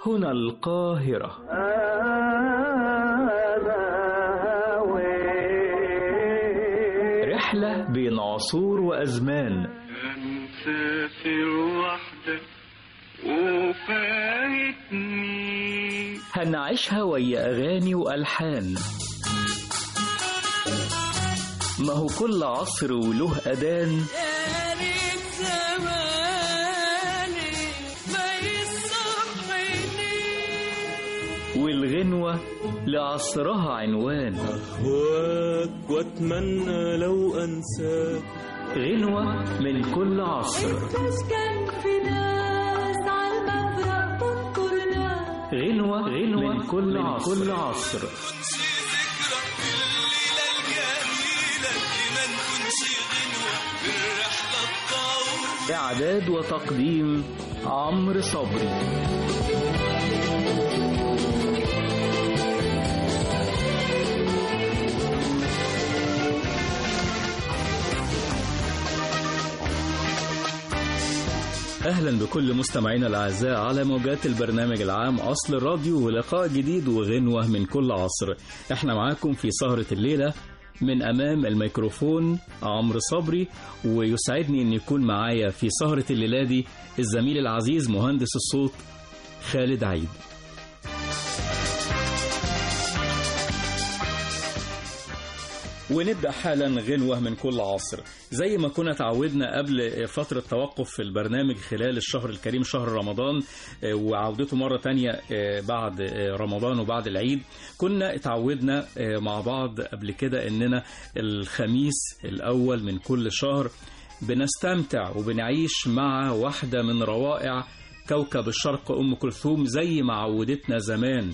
هنا القاهرة. رحلة بين عصور وأزمان، مسافر وحدك وفايتني، هنعيشها ويا أغاني وألحان. ما هو كل عصر وله أذان، يا ريت زماني ما يصحيني، والغنوة لعصرها عنوان. أهواك وأتمنى لو أنساك، غنوة من كل عصر. تسكن في ناس عالمفرق تنطرنا، غنوة من كل عصر. إعداد وتقديم عمرو صبري. أهلا بكل مستمعينا الأعزاء على موجات البرنامج العام أصل الراديو، ولقاء جديد وغنوة من كل عصر. احنا معاكم في سهرة الليلة، من أمام الميكروفون عمرو صبري، ويسعدني أن يكون معايا في سهرة الليلة دي الزميل العزيز مهندس الصوت خالد عيد. ونبدأ حالا غنوة من كل عصر. زي ما كنا تعودنا قبل فترة توقف في البرنامج خلال الشهر الكريم شهر رمضان، وعودته مرة تانية بعد رمضان وبعد العيد، كنا اتعودنا مع بعض قبل كده اننا الخميس الأول من كل شهر بنستمتع وبنعيش مع واحدة من روائع كوكب الشرق أم كلثوم زي ما عودتنا زمان.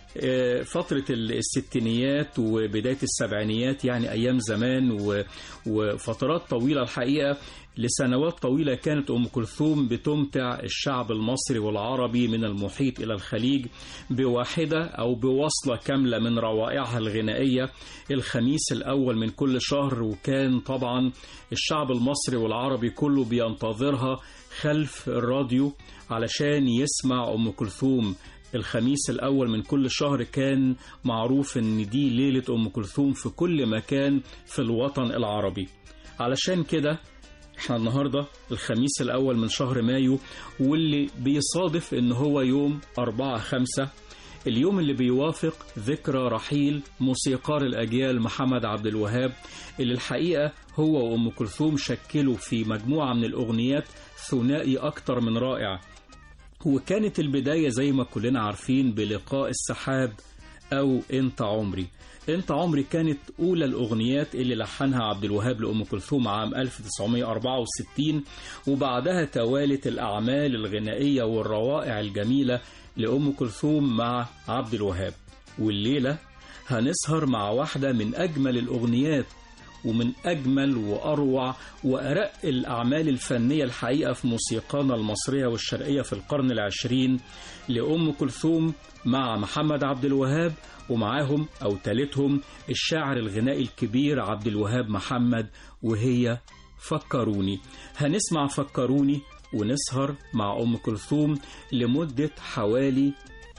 فترة الستينيات وبداية السبعينيات، يعني أيام زمان، وفترات طويلة الحقيقة، لسنوات طويلة كانت أم كلثوم بتمتع الشعب المصري والعربي من المحيط إلى الخليج بواحدة أو بوصلة كاملة من روائعها الغنائية الخميس الأول من كل شهر. وكان طبعا الشعب المصري والعربي كله بينتظرها خلف الراديو علشان يسمع أم كلثوم. الخميس الأول من كل شهر كان معروف إن دي ليلة أم كلثوم في كل مكان في الوطن العربي. علشان كده احنا النهاردة الخميس الأول من شهر مايو، واللي بيصادف إن هو يوم 4/5، اليوم اللي بيوافق ذكرى رحيل موسيقار الأجيال محمد عبد الوهاب، اللي الحقيقة هو وأم كلثوم شكلوا في مجموعة من الأغنيات ثنائي أكتر من رائع. وكانت البداية زي ما كلنا عارفين بلقاء السحاب أو أنت عمري. أنت عمري كانت أولى الأغنيات اللي لحنها عبد الوهاب لأم كلثوم عام 1964، وبعدها توالت الأعمال الغنائية والروائع الجميلة لأم كلثوم مع عبد الوهاب. والليلة هنسهر مع واحدة من أجمل الأغنيات ومن أجمل وأروع وأرق الأعمال الفنية الحقيقة في موسيقانا المصرية والشرقية في القرن العشرين لأم كلثوم مع محمد عبد الوهاب، ومعاهم أو تالتهم الشاعر الغنائي الكبير عبد الوهاب محمد، وهي فكروني. هنسمع فكروني ونسهر مع أم كلثوم لمدة حوالي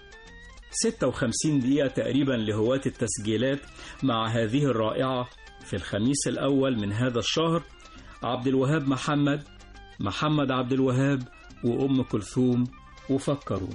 56 دقيقة تقريبا لهواة التسجيلات مع هذه الرائعة في الخميس الأول من هذا الشهر، عبد الوهاب محمد عبد الوهاب وأم كلثوم وفكروني.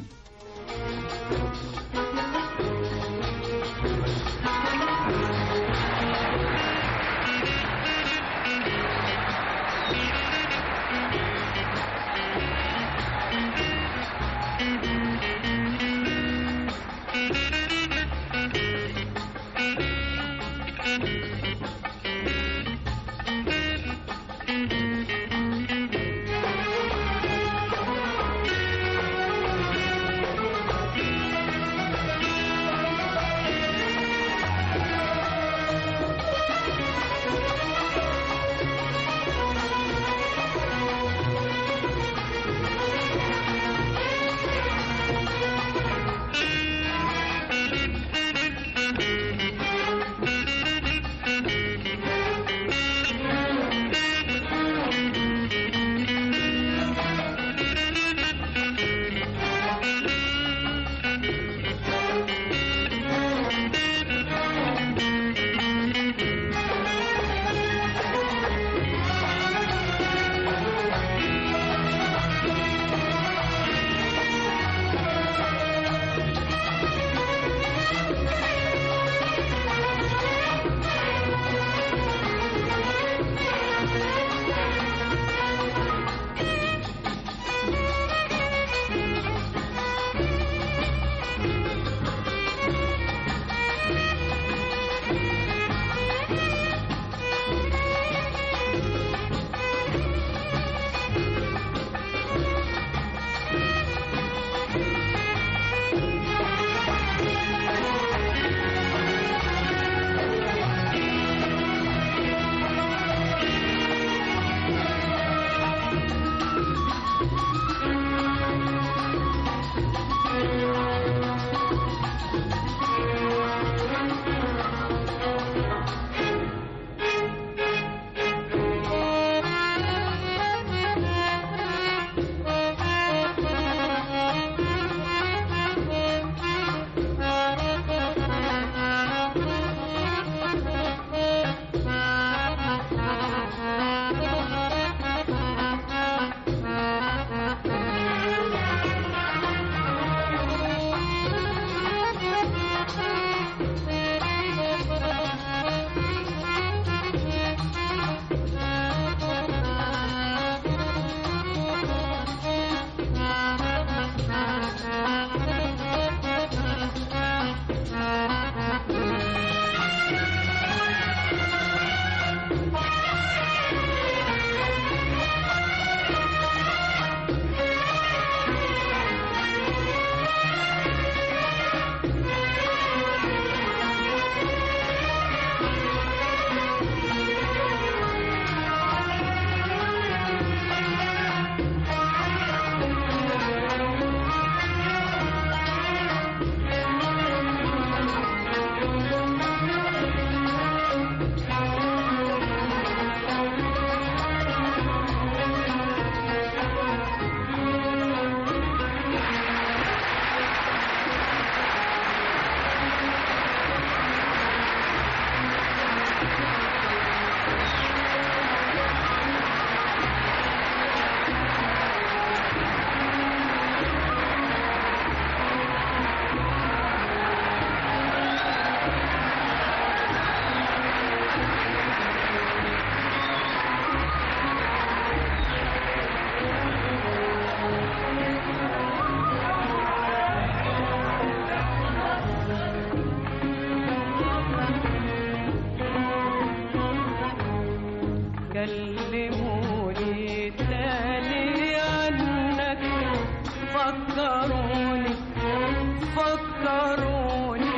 فكروني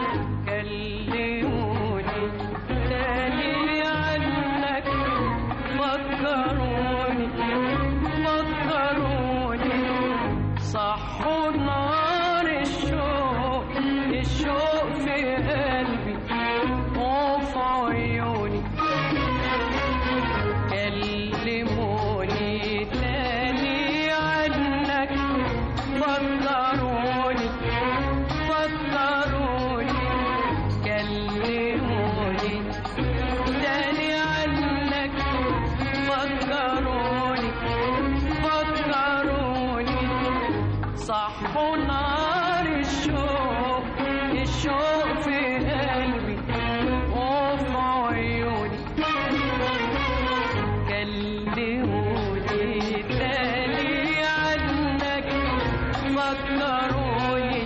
كلموني تاني عنك فكروني صحوا نار الشوق في قلبي وفي عيوني كلموني تاني عنك فكروني كلموني تاني عنك فكروني صحوا نار الشوق في قلبي وفي عيوني كلموني تاني عنك فكروني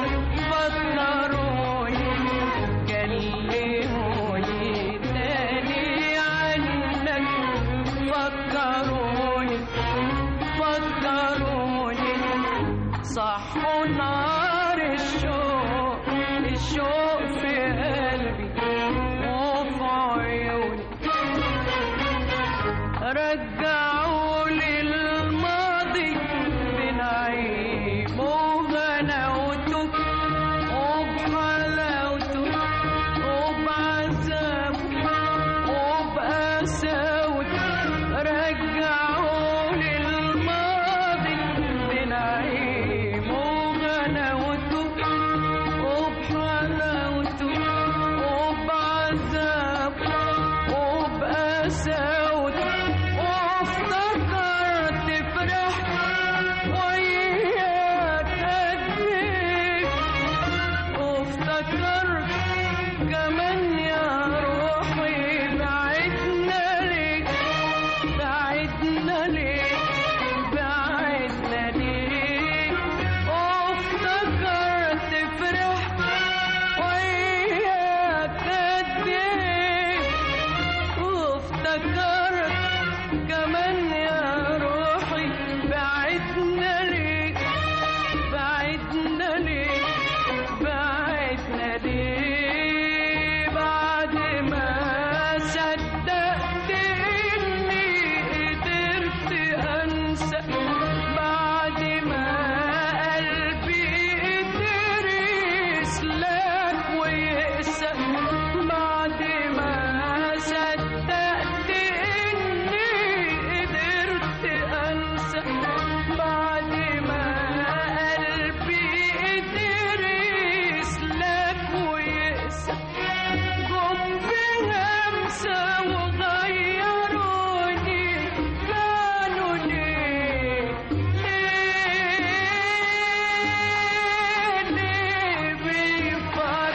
كلموني تاني عنك فكروني صحوا نار الشوق في قلبي وفي عيوني رجعوا لي الماضي بنعيم وغناوته وبحلاوته وبعذابه وبقساوته رجعوا لي الماضي بنعيم وبحلاوته وبعذابه وبقساوته وافتكرت فرحت وياك قد ايه وافتكرت كمان يا روحي بعدنا ليه وافتكرت فرحت وياك قد ايه وافتكرت كمان يا روحي بعدنا ليه بعد ما صدقت اني قدرت انسى بعد ما قلبي قدر يسلك ويقسى بعد ما صدقت اني قدرت انسى بعد ما قلبي قدر يسلك ويقسى جم بهمسة وغيروني كانوا ليه بيفكروا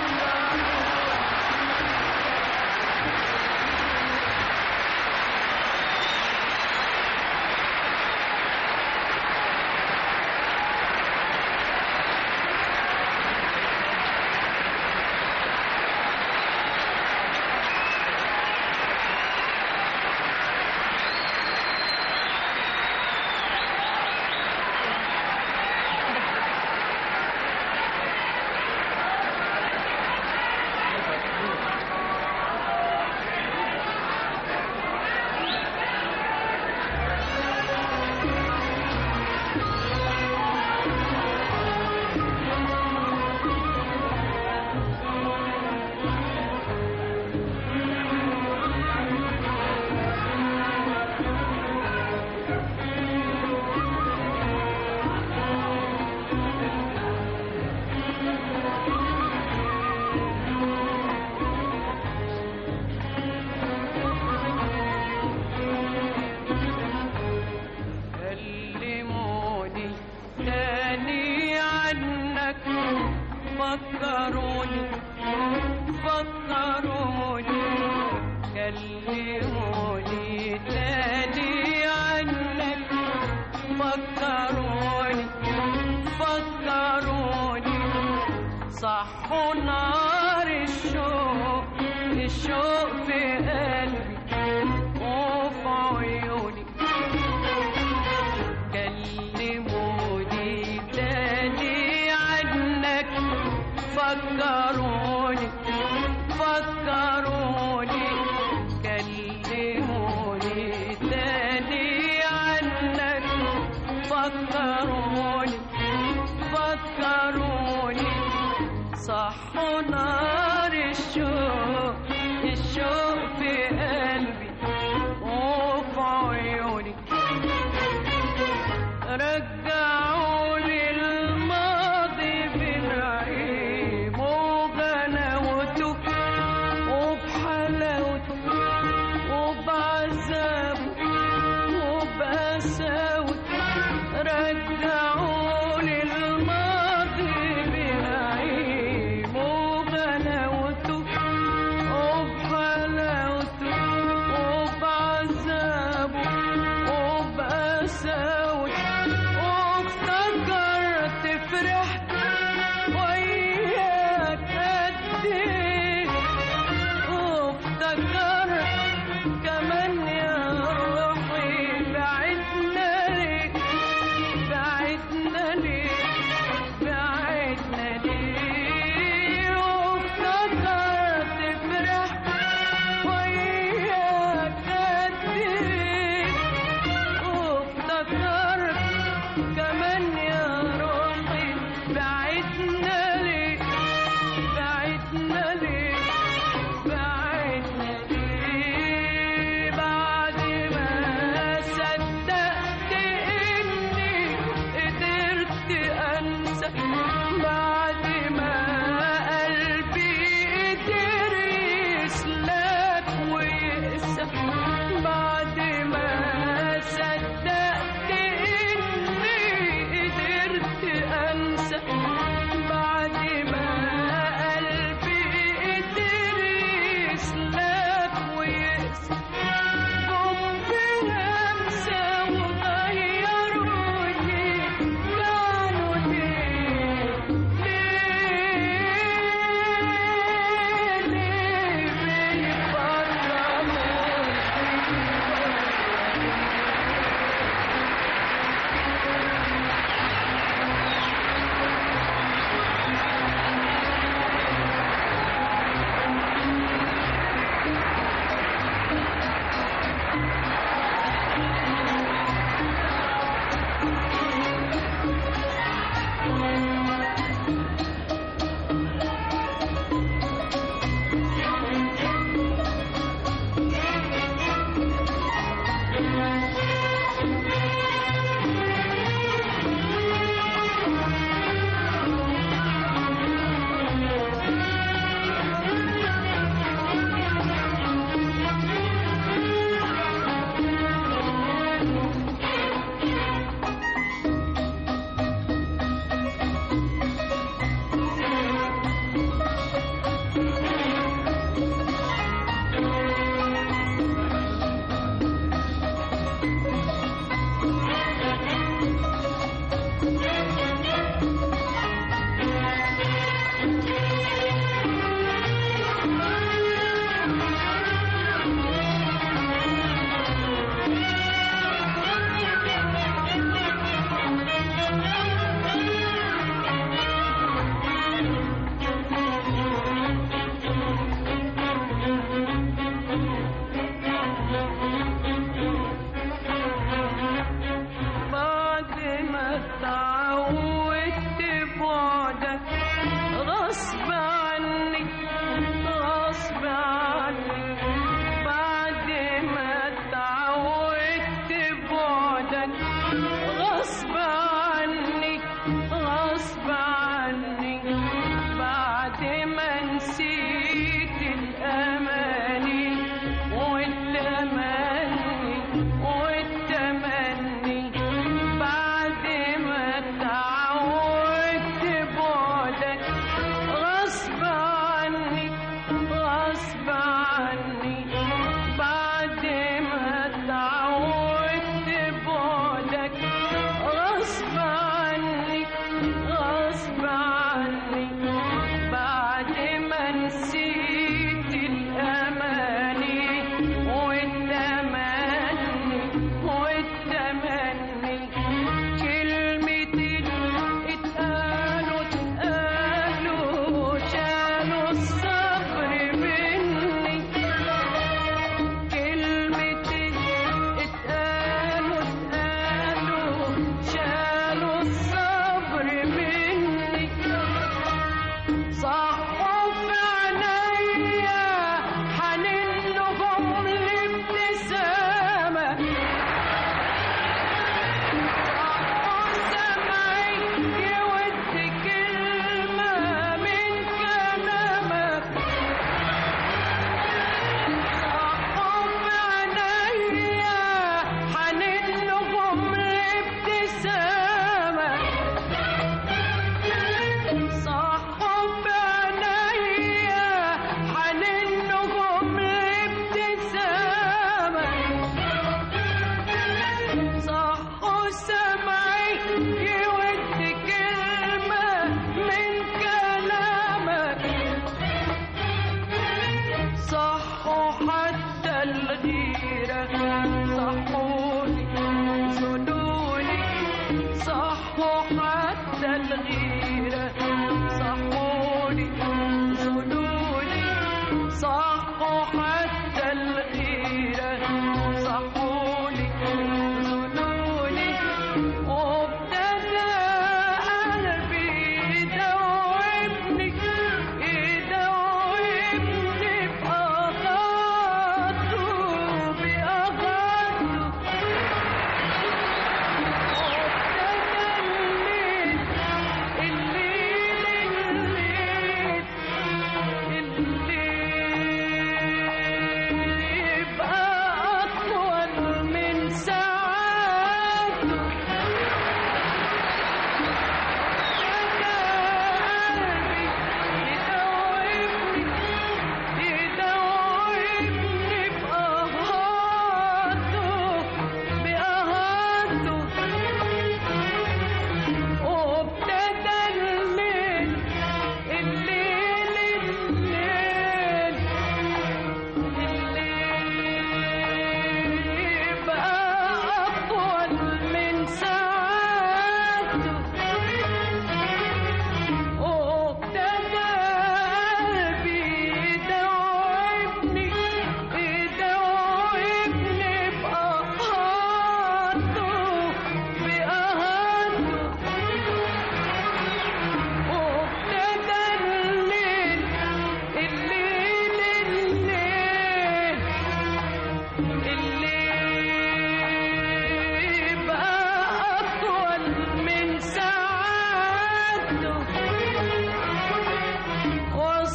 فكروني كلموني تاني عنك فكروني صحوا نار الشوق في قلبي وفي عيوني كلموني تاني عنك فكروني فكروني كلموني تاني عنك فكروني فكروني صحوا نار الشوق الشوق في قلبي وفي عيوني رجعوني الماضي بالنعيم وغناوته وبحلاوته وبعذابه وبقساوته رجعوني الماضي بالنعيم وغناوته وبحلاوته وبعذابه وبقساوته وافتكرت فرحت وياك قد ايه وافتكرت كمان يا روحي بعدنا ليه بعدنا ليه بعدنا ليه وافتكرت فرحت وياك قد ايه وافتكرت كمان يا روحي بعدنا ليه بعدنا ليه بعدنا ليه بعد ما صدقت إني قدرت أنسى بعد ما قلبي قدر يسلك ويقسى بعد ما صدقت إني قدرت أنسى بعد ما قلبي قدر يسلك ويقسى جم بلمسة وغيروني كانوا ليه بعد ما اتعودت بعدك غصب عني غصب عني بعد ما اتعودت بعدك غصب عني غصب عني بعد ما نسيت الأماني والتمني والتمني بعد ما اتعودت بعدك غصب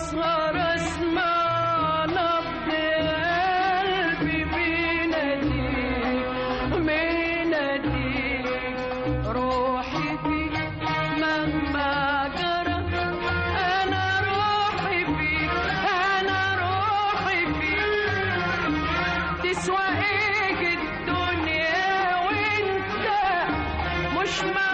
واسهر اسمع نبض قلبي بيناديك روحي فيك مهما جرى انا روحي فيك تسوى ايه الدنيا وانت مش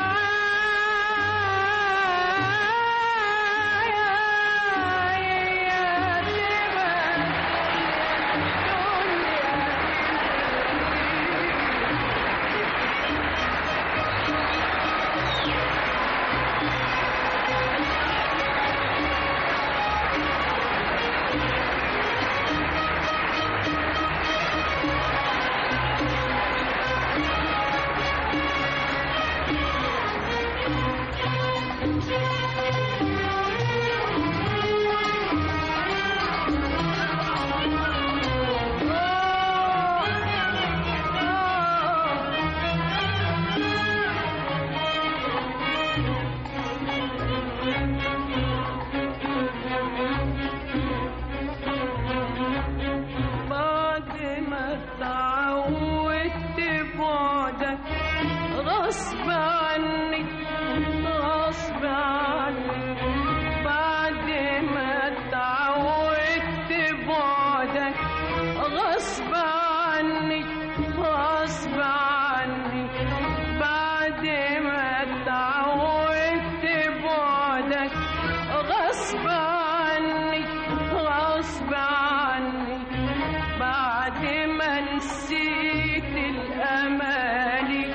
غصب عني بعد ما اتعودت بعدك غصب عني بعد ما اتعودت بعدك غصب عني بعد ما نسيت الأماني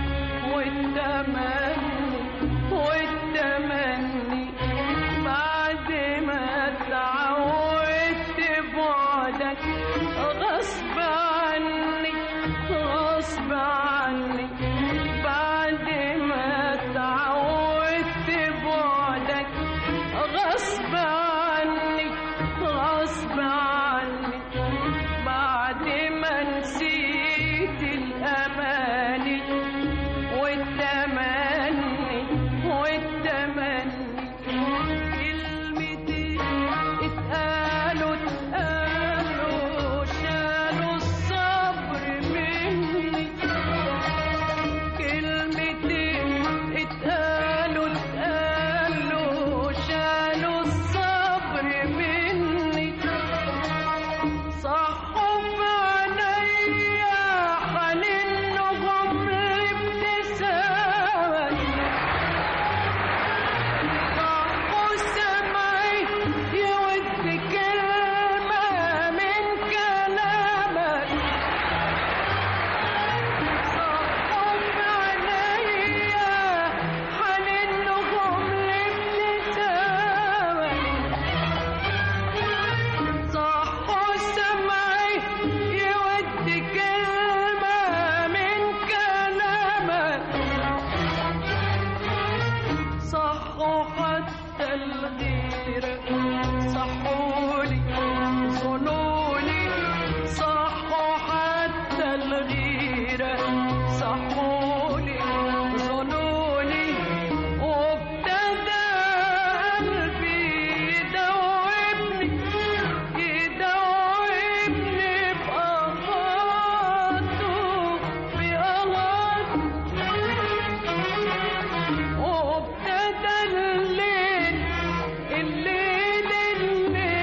والتمني بعد ما اتعودت بعدك غصب عني بعد ما اتعودت بعدك غصب عني بعد ما نسيت الأماني والتمني كلمتين اتقالوا شالوا الصبر مني كلمتين اتقالوا شالوا الصبر مني صحوا في عينيا حنينهم لابتسامك صحوا سمعي يود كلمة من كلامك صحوا في عينيا حنينهم لابتسامك صحوا سمعي يود كلمة من كلامك صحوا حتى الغيرة صحولي ظنوني صحوا حتى الغيرة صحولي ظنوني وابتدى قلبي يدوبني وابتدى الليل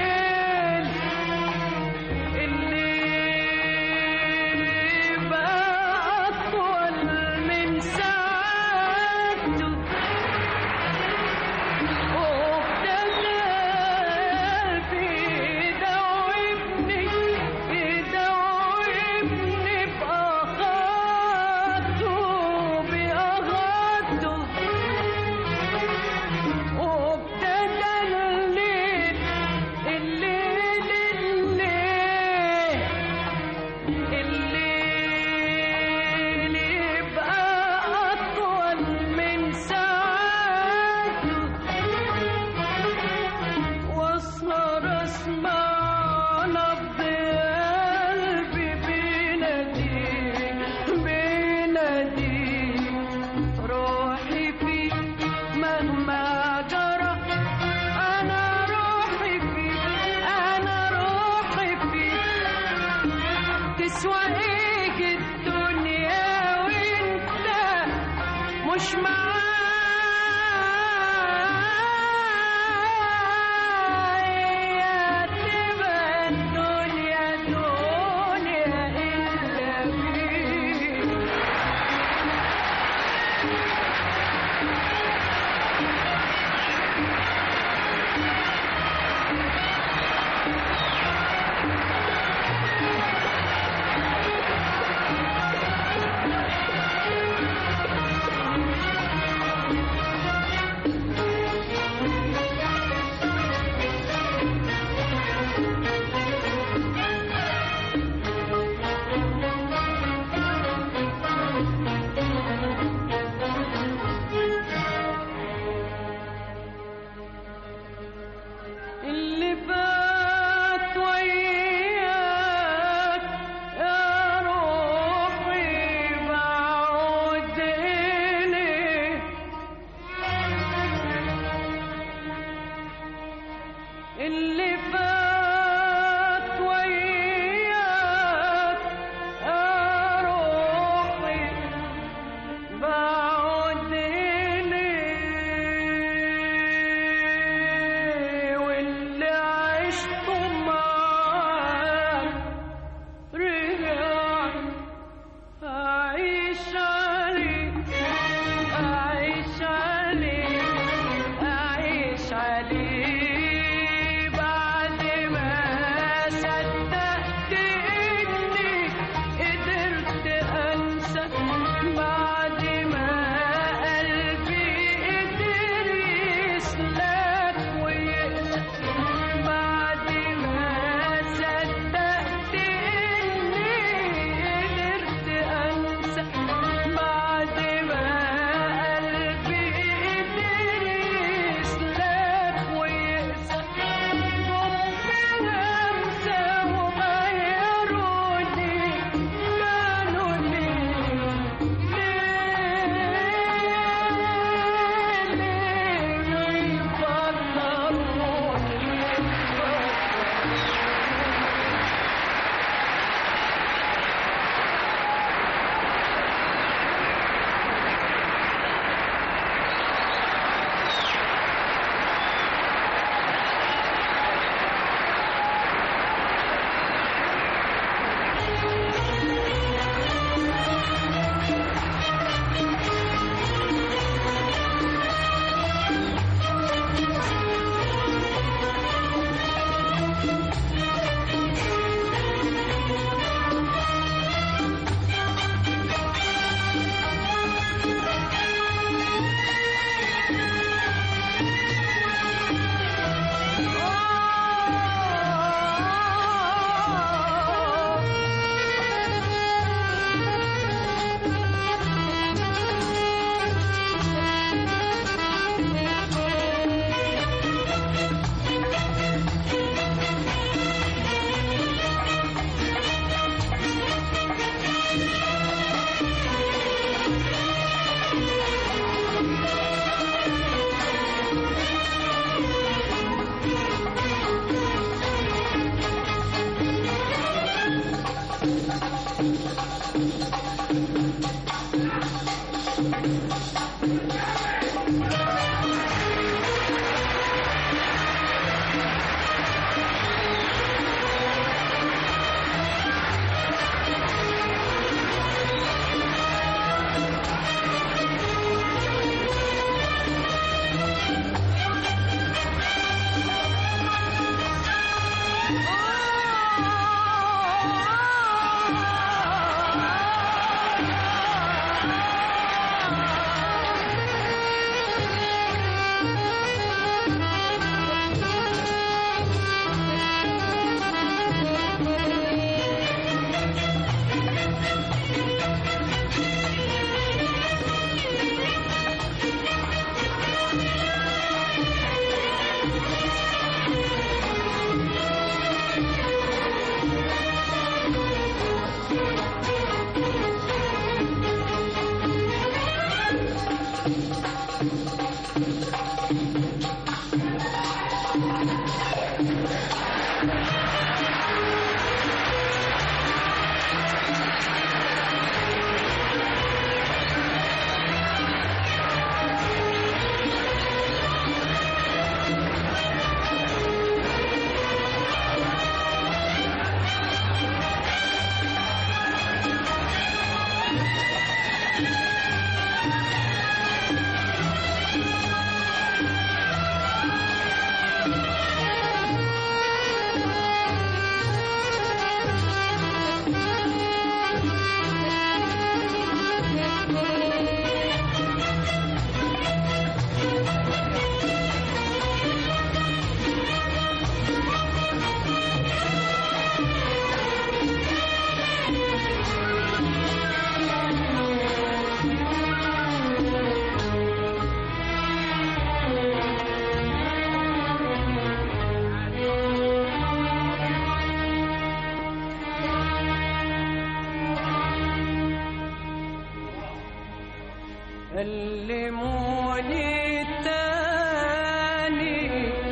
كلموني تاني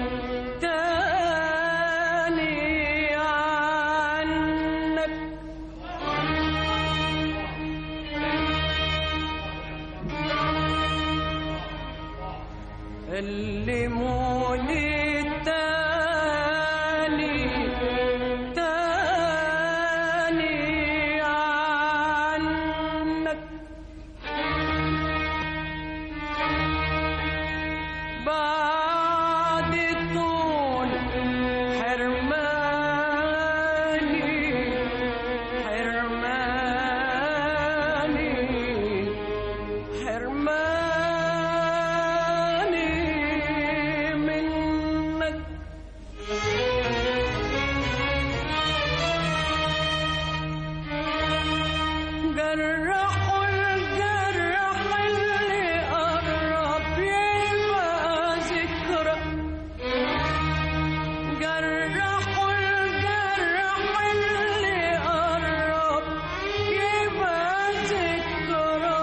تاني عنك كلموني تاني تاني عنك بعد طول حرماني حرماني حرماني منك جرحوا الجرح اللي قرب يبقى ذكرى جرحوا الجرح اللي قرب يبقى ذكرى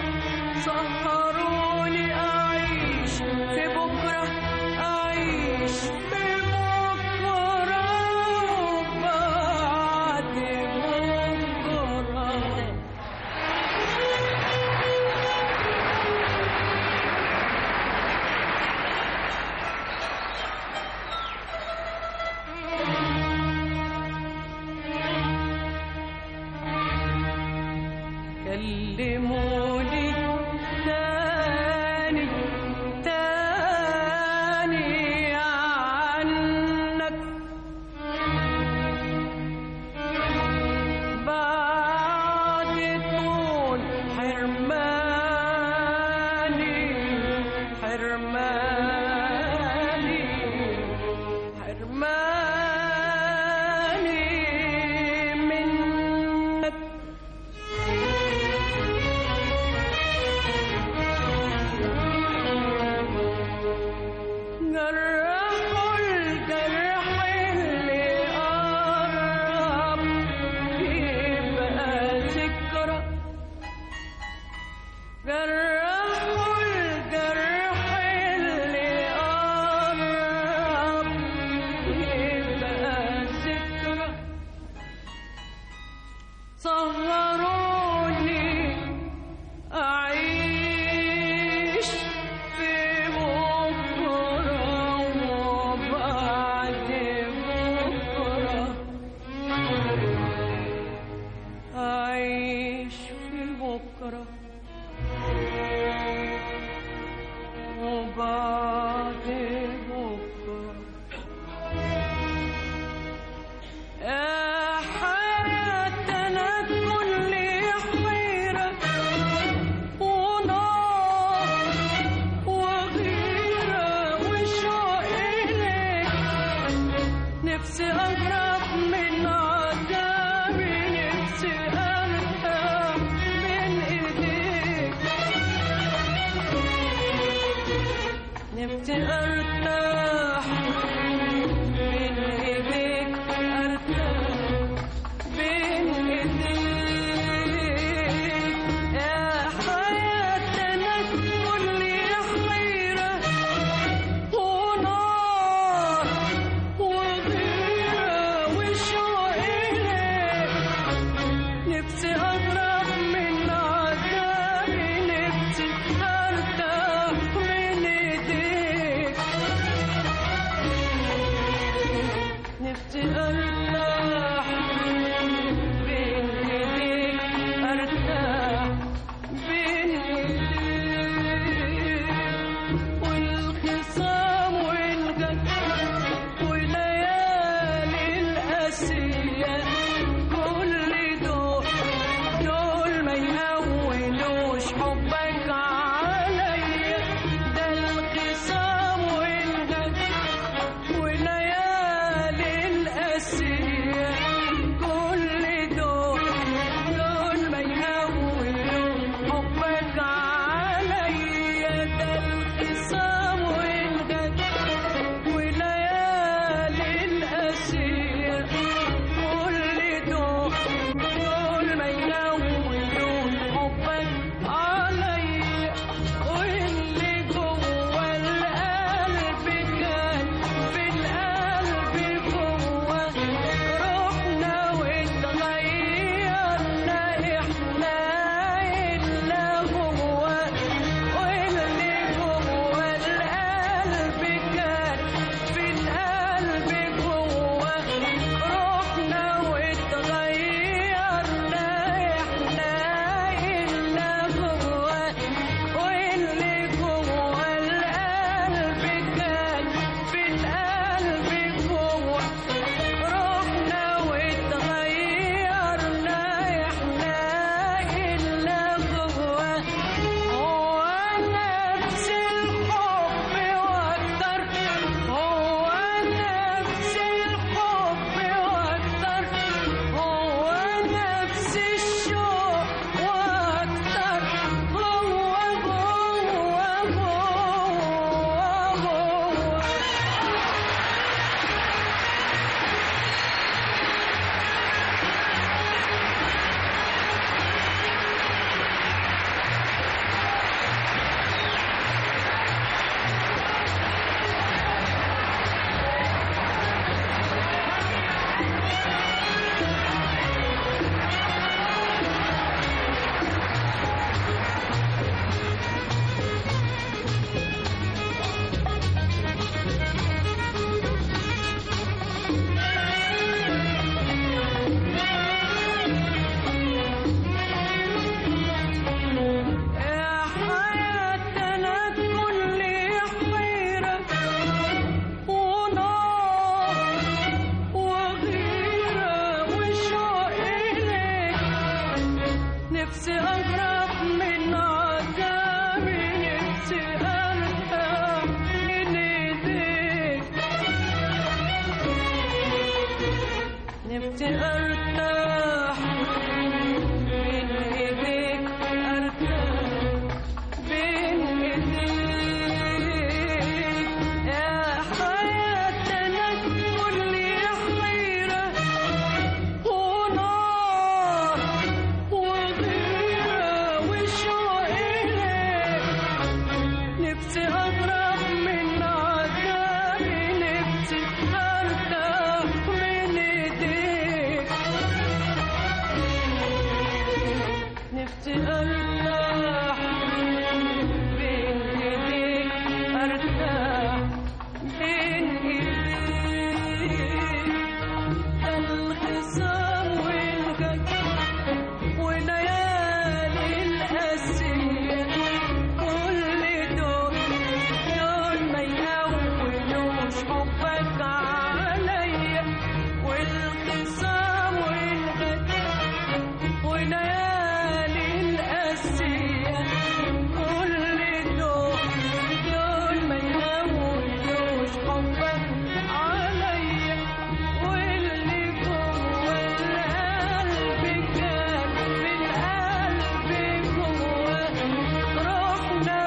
سهروني أعيش في بكرة أعيش في بكرة وبعد بكرة كلموني تاني تاني عنك بعد طول حرماني حرماني حرماني منك جرحوا الجرح اللي قرب يبقى ذكرى جرحوا الجرح اللي قرب يبقى ذكرى سهروني أعيش في بكرة وبعد بكرة أعيش في بكرة وبعد بكرة يا حياتنا كل حيرة ونار وغيرة وشوق إليك نفسي أهرب من عذابي نفسي أرتاح من إيديك نفسي أرتاح من إيديك أرتاح بين إيديك يا حياتنا كل حيرة ونار نفسي ارتاح بين ايديك ارتاح بين ايديك يا حياتنا كل حيرة ونار وغيرة وشوق إليك نفسي أضرب من عذابي نفسي أرتاح من إيديك نفسي أرتاح بين إيديك أرتاح بين إيديك الخصام والجد وليالي القاسية كل دول ما يهونوش حبك عليا والخصام والجد وليالي القاسية كل دول ما يهونوش حبك عليا واللي جوه القلب كان في القلب جوه روحنا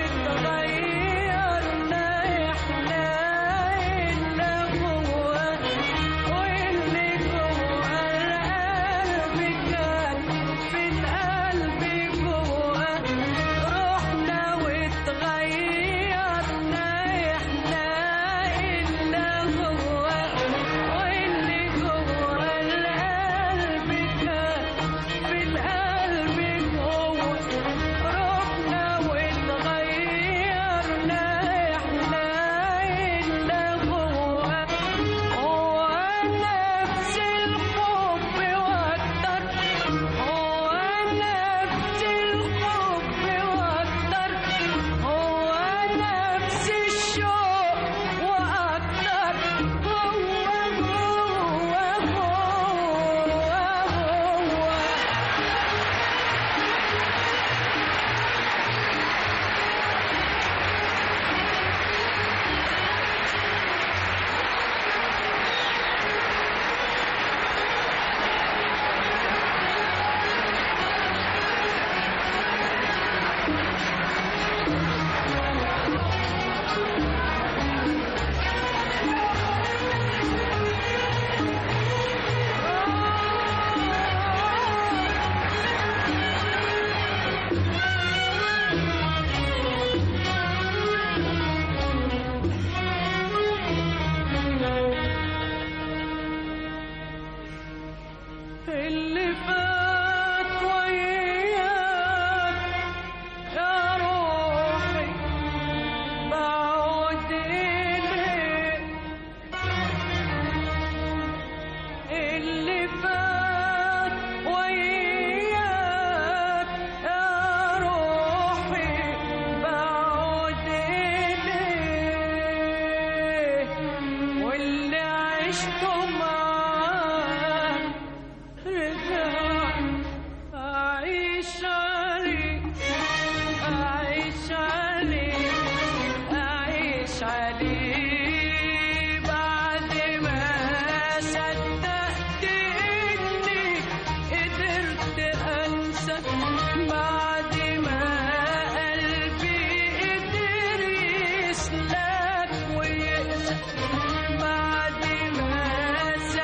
واتغيرنا احنا إلا جوه واللي جوه القلب كان في القلب جوه روحنا واتغيرنا احنا إلا جوه واللي جوه القلب كان في القلب جوه روحنا واتغيرنا احنا إلا جوه هو نفس الحب واكتر هو نفس الحب واكتر هو نفس الشوق واكتر هو اللي فات وياك يا روحي بعود إليك اللي فات وياك يا روحي بعود إليك واللي عشته معاك رجع أعيش عليك أعيش عليك أعيش عليك بعد ما صدقت إني قدرت أنسى بعد ما قلبي قدر يسلك ويقسى بعد ما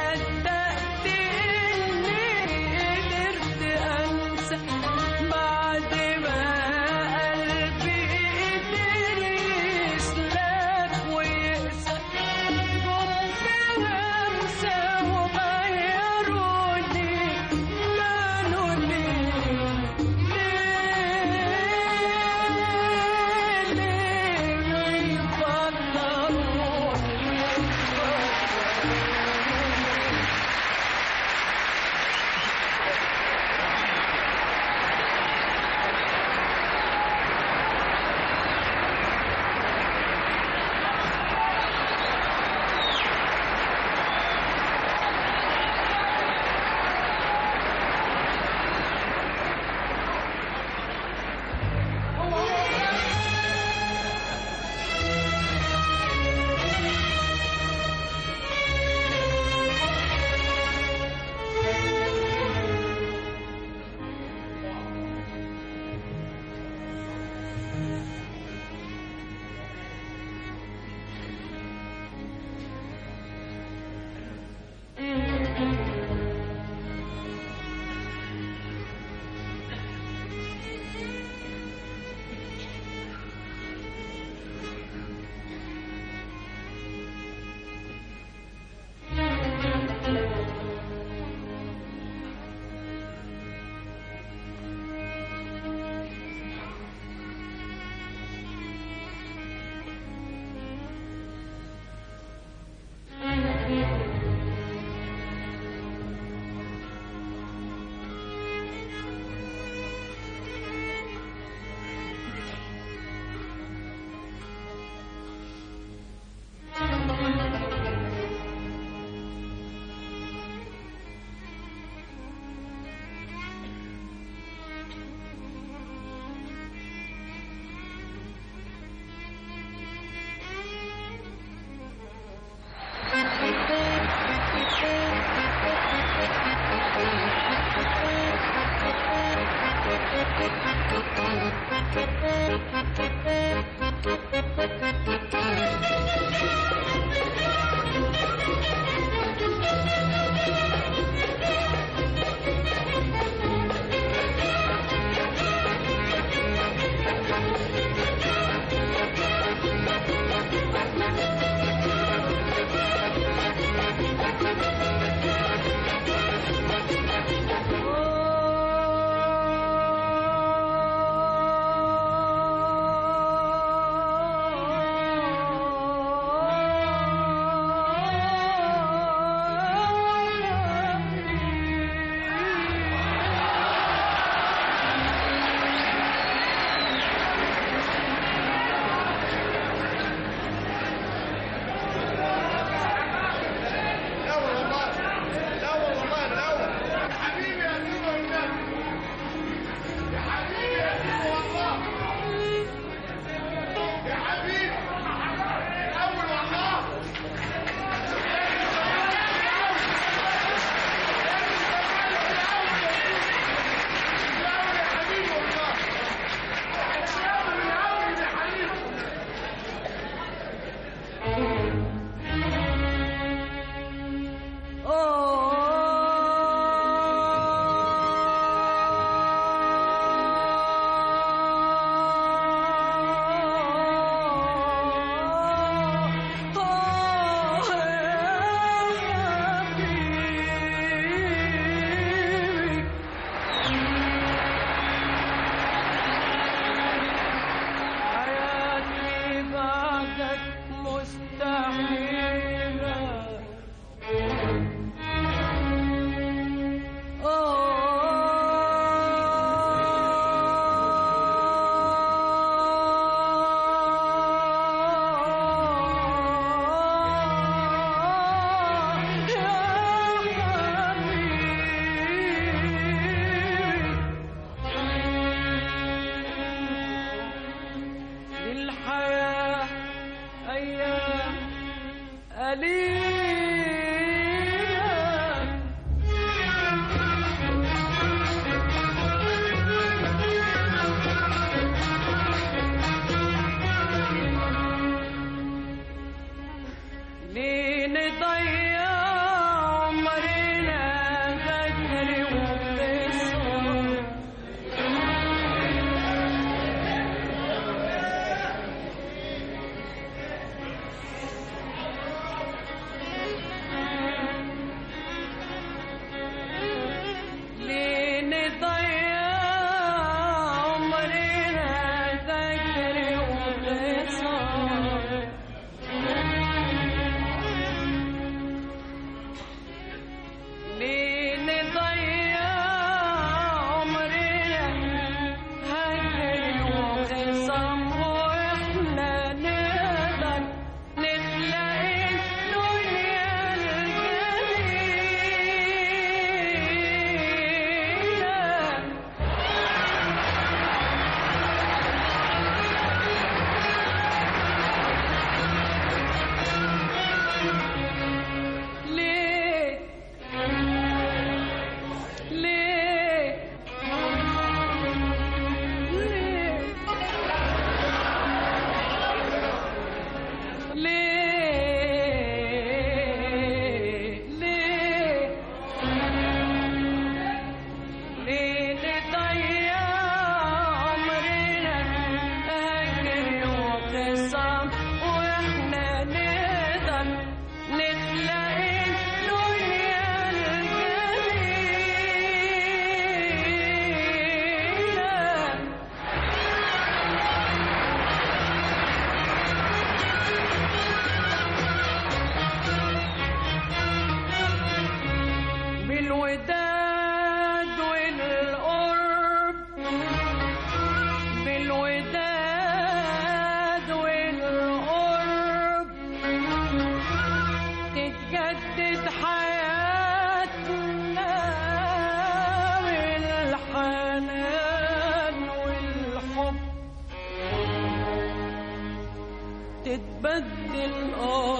تتبدل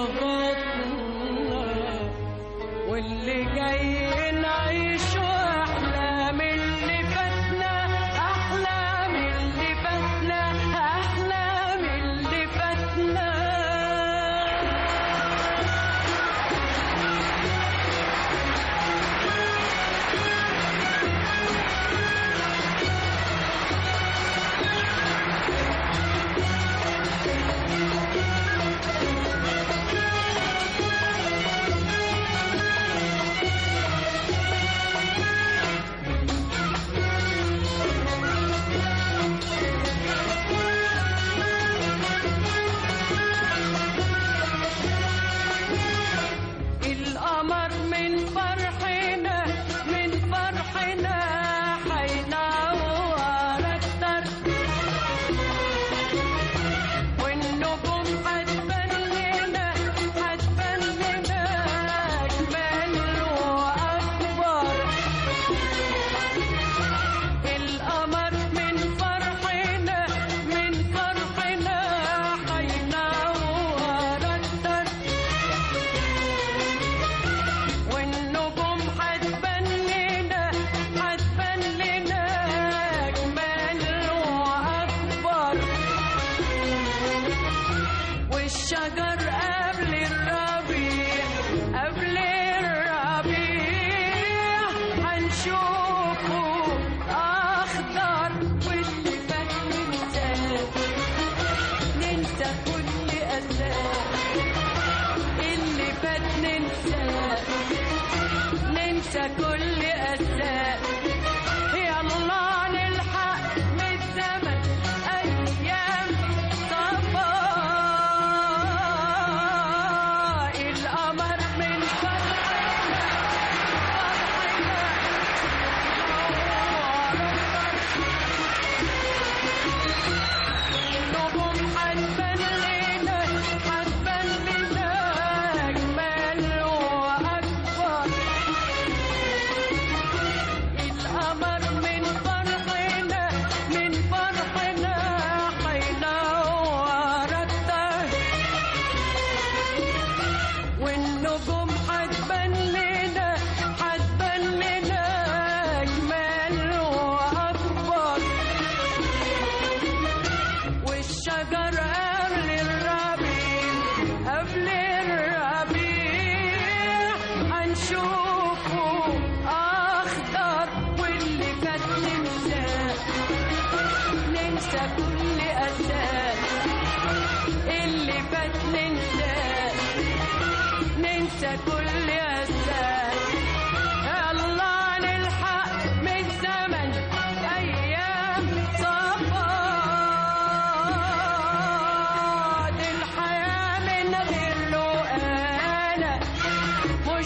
آراتنا واللي جاي نعيشه أحلى من اللي فاتنا، أحلى من اللي فاتنا، أحلى من اللي فاتنا. فات ننسى ننسى كل أسى يلا نلحق من الزمن أيام صفا القمر من فرحنا النجوم حتبان لنا أجمل وأكبر القمر من فرحنا حينور أكتر والنجوم حتبان لنا أجمل وأكبر والشجر قبل الربيع هنشوفه أخضر واللي فات ننسى كل أسى اللي فات ننسى كل أسى يلا نلحق من زمن أيام صفا دي الحياة من غير لقانا مش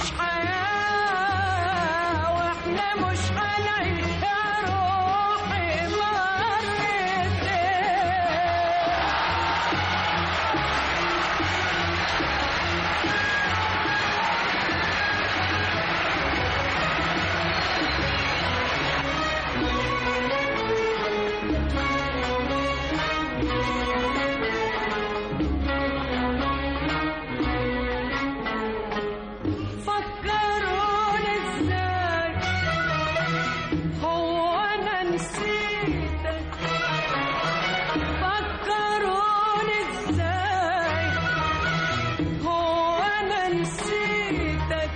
حياة واحنا مش هنعيش يا روحي مرتين فكروني ازاي هو انا نسيتك فكروني ازاي هو انا نسيتك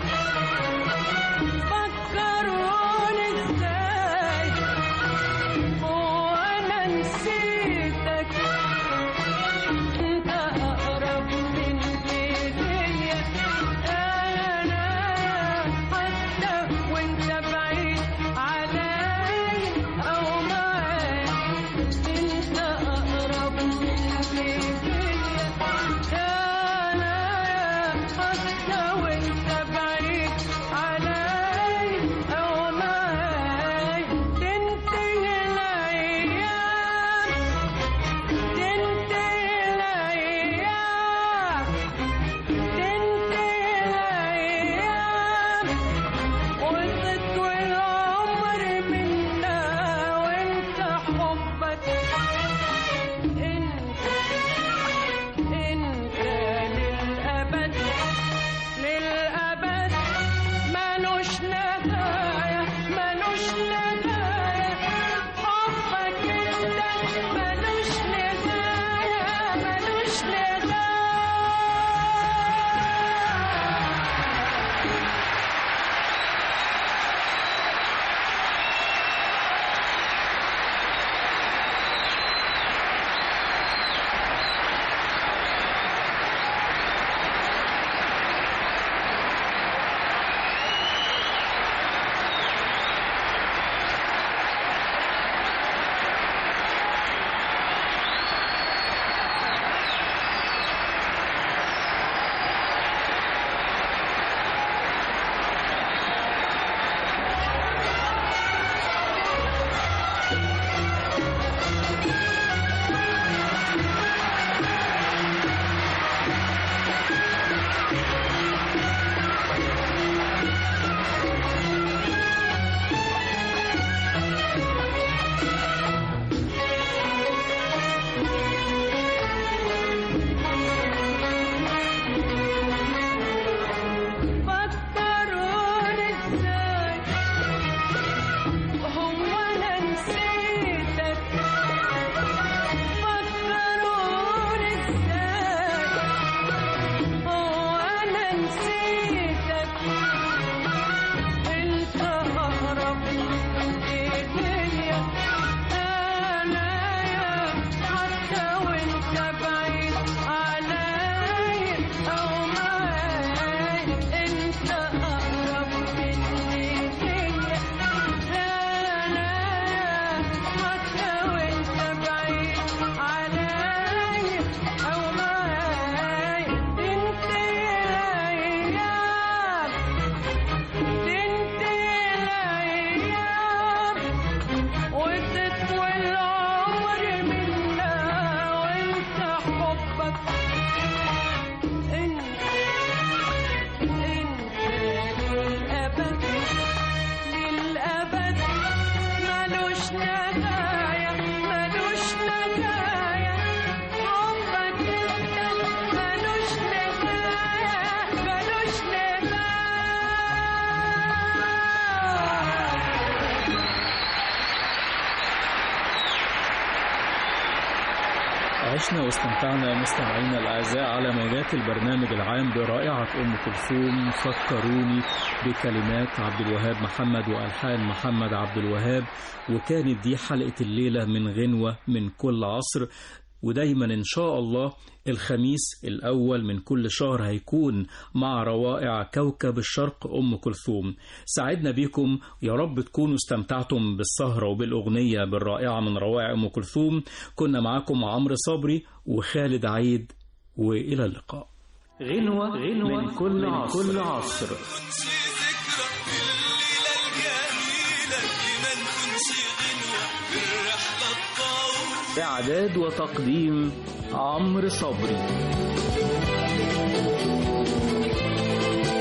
فكروني ازاي هو انا نسيتك انت اقرب من ايديا انا حتى وانت بعيد علي او معاي انت اقرب من ايديا انا حتى وانت بعيد علي او معاي تنتهي الايام تنتهي الايام وتطوي العمر منا وانت حبك انت للأبد للأبد انت اقرب مني ليا لا حتى وانت بعيد عليا او معايا تنتهي الايام وتطوي العمر منا وانت حبك انت للأبد للأبد ملوش نهاية ملوش نهاية حبك انت ملوش نهاية ملوش نهاية. عشنا واستمتعنا مستمعينا الأعزاء على موجات البرنامج العام برائعة أم كلثوم فكروني بكلمات عبد الوهاب محمد وألحان محمد عبد الوهاب. وكانت دي حلقة الليلة من غنوة من كل عصر. ودايما إن شاء الله الخميس الأول من كل شهر هيكون مع روائع كوكب الشرق أم كلثوم. سعدنا بكم، يا رب تكونوا استمتعتم بالسهرة وبالأغنية بالرائعة من روائع أم كلثوم. كنا معاكم عمرو صبري وخالد عيد، وإلى اللقاء. غنوة من كل عصر. إعداد وتقديم عمرو صبري.